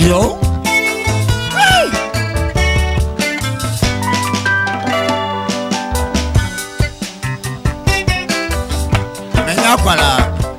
Yo. Menyapala.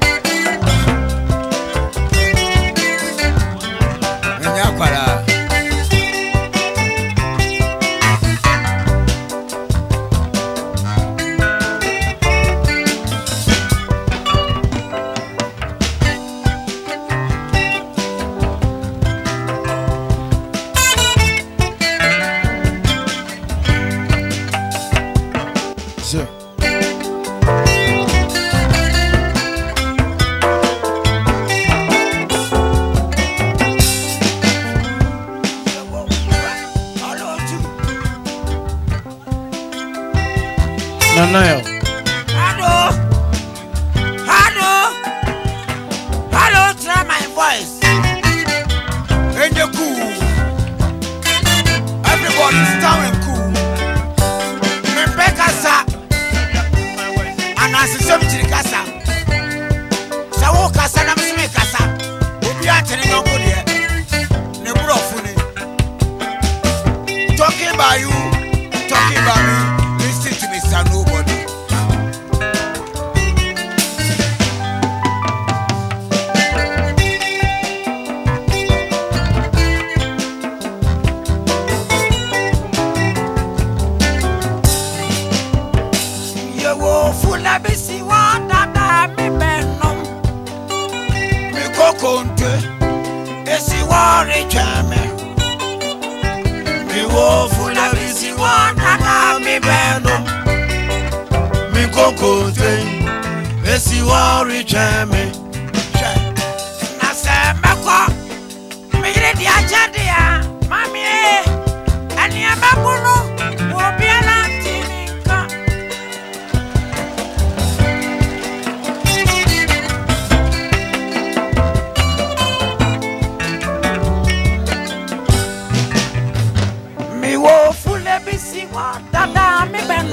Nanayo. Hello, try my voice. And you're cool. Everybody's down and cool. Membekasa. Anasisem chirikasa. Sawo kasa na msime kasa. Obi atene nyonko de. Ne burofune. Talking about you, talking about me. Listen to me, sir, nobody. Bisi wanda da mi benom mi kokonte esi wari chame mi wo fula bisi wanda da mi benom mi kokonte esi wari chame na se meko mi yire di ajade ya mami ani amabunu obi ala tininka. Bisi dada mi beno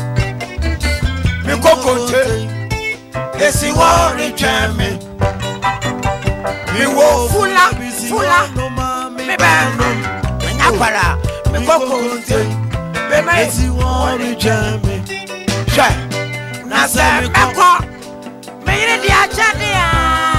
mi kokonte esi wori cheme mi wo fula mi beno mi nyakwara mi kokonte be me esi wori cheme she na se meko me yire di ajade ya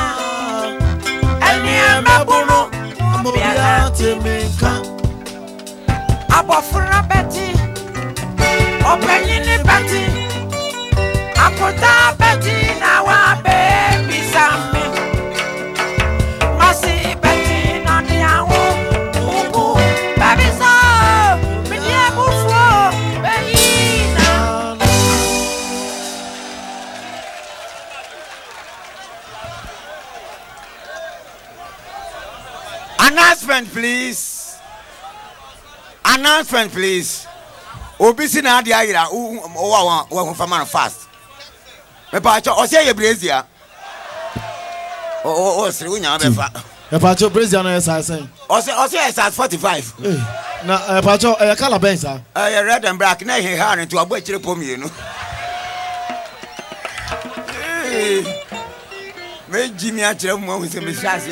eni amabunu obi ate mi kan abofra beti openyini beti akota beti na wa baby sami masi beti na ni awo ubu baby so mi di abufuo baby na. Announcement, please. Obisi na adi ayira o fama fast. Me pa cho o se ye brazia. O sire unya be fa. Me pa cho brazia na SS. O se SS 45. Na pa cho color ben sa. Red and black na he ha nto abo akire pomienu. Me jimi akire mo hu se me shasia.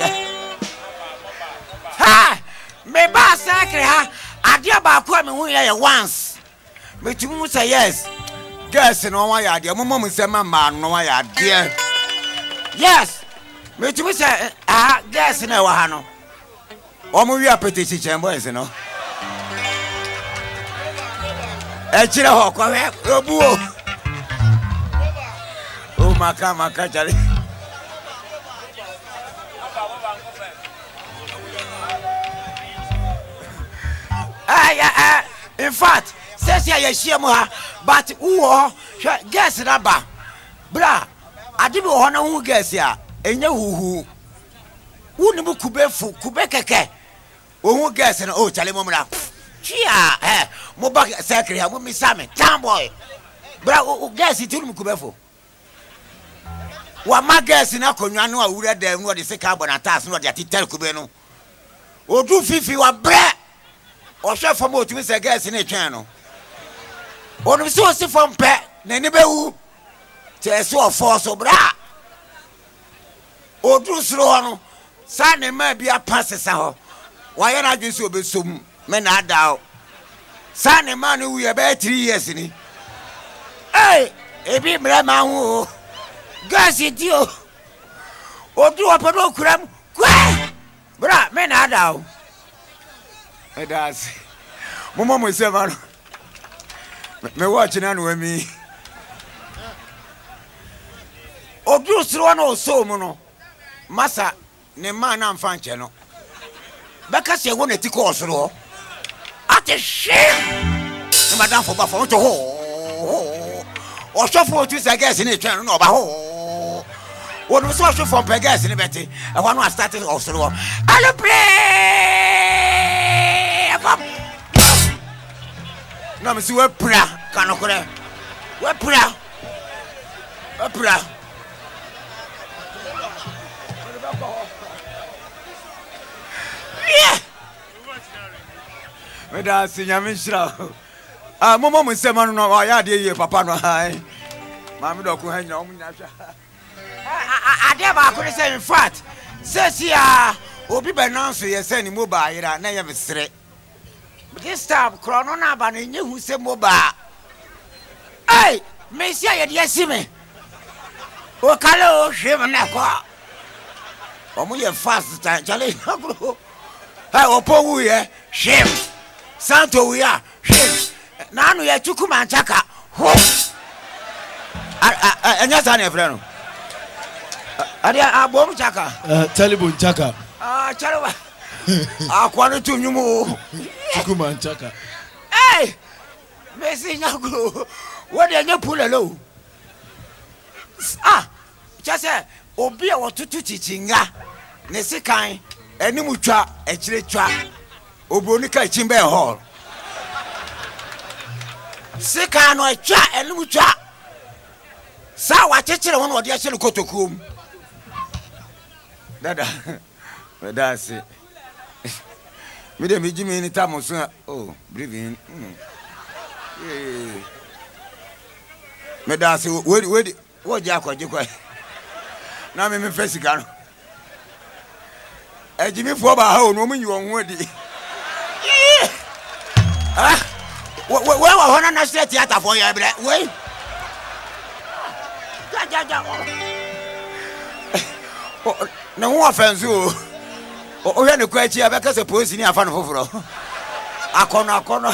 Ha! Me ba sakre ha. Adia ba ko me hu ye once. Me tumu say yes. Guess no one ya de mo mo se ma no one ya de. Yes. Me tumu say guess na wa ha no. O mo wi apetition chembo ese no. E chire ho ko we obu o. O maka chale. In fact, says ya share mo ha, but who guess na ba. Bra, adibi ho na hu guess ya, enye huhu. Wu ni bu kube keke. O hu guess na o chale mo mra. Chia, mo ba secretary ha mo mi same, town boy. Bra, o guess it mu kube fo. Wa ma guess na konwa no awura dem no de se carbon atas no de atitel kube no. Odu fifi wa bre. O chef for motu say guess in a channel. On so si from pe na ni be wu. Te so force bra. Odu sro no sa ne ma bia pass sa ho. why na dwen so obesom me na ada sa ne man wu ye be 3 years ni ebi mra ma hu gas ti o obi opedo kuram kwa bra me na ada o edas momo mo se ma me watch na no mi obi osro na oso mu no masa ne man na mfa nche no beka se wo na ti ko osro ate shame ne madam for ba for to ho o so for tu say gas ni twan no ba ho wo no so from gas ni beti e wa no start osro alo pray no me si we pra kanokore we pra yeah me da sinya me shira momo mo se manu no ya de ye papa no hai ma me do ko ha nya o nya hwa ade ba ko say in fact says ya obi be nan so ye say ni mobile ira na ye mesre this time chrono na ba na nye hu se mobile me sia ye de asime o kalo hwem na kwa omo ye fast time chale agro opo wu ye hwem santo wu ya hwem na anu ye chukuma nchaka ho anya sa na frɛ no ade abom chaka Talibu nchaka chalewa akwa no tunyumu chukuma nchaka Messi nyagro what dey nye pulelo just obi a wotutu chichinga ne sikan enimu twa ekire twa oboni ka chimbe hall sikan no twa enimu twa sa wa chechire won odi achire kotokuom dada medase me dem jimi ni tamoso breathing medase we wo ja kwaje kwa na me fesika no ejimi fo ba ha onu munyi won ho di we wa hona na straight theater for ya bre we ja na ho offense o hwe ne kwa chi abeka se police ni afa no foforo akono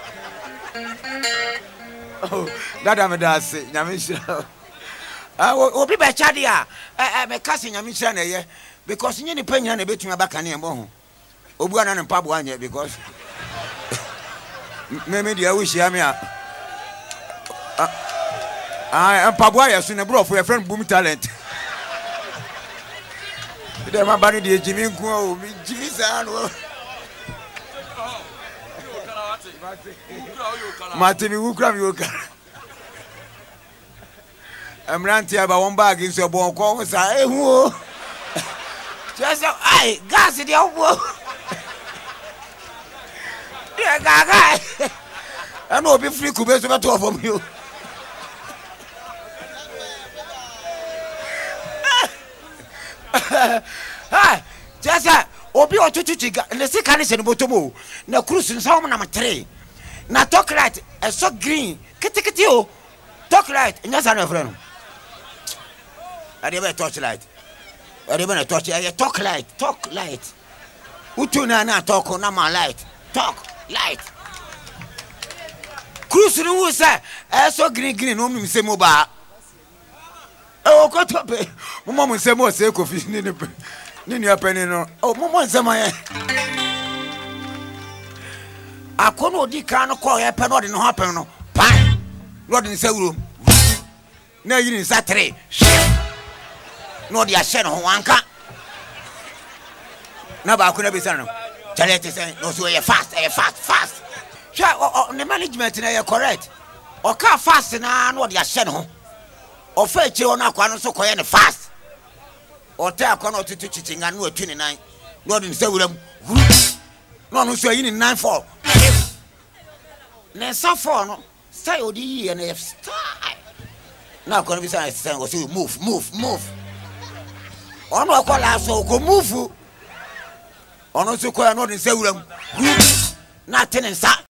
dada me dase nyame shira obi be chade a me kase nyame shira na ye because nye ni panya na betuma baka ne embo ho obu ana ne mpabo anye because me dia wo shia me a mpabo aye so ne bro for your friend boom talent de ma bani de jimi nku o mi jimi sa no mate mi wukra mi woka amranti aba won bag nso bo ko sa ehu o just gas de obo de gaga ana obi free kube so beto of me o just obi otutuchiga le sikani se no botomo na cruise nsa na matre na talk light so green kitikiti o talk light nya sa na freno ade be touch light ade be na touch ya talk light utu na talk na ma light talk light cruise no wo say so green no mi se mo ba o ko tope mo mo se mo se kofi ni ni apeni no mo se mo ye akono odi kan no ko ye pe no de no happen no pan no de nsawuro na yiri nsa 3 no de ahye no wanka na ba ko na be san no chalete say no so ye fast sha ne management na ye correct o ka fast na no de ahye no o fa echi o na kwa no so ko ye ne fast o ta akono otutu chichinga no 29 no de nsawuro no so yi ni 94 na safo no say odi yi na style na ko no bi say o say move ono akola so ko move ɔno nso kɔɛ no ɔde nsa wura mu na ate ne nsa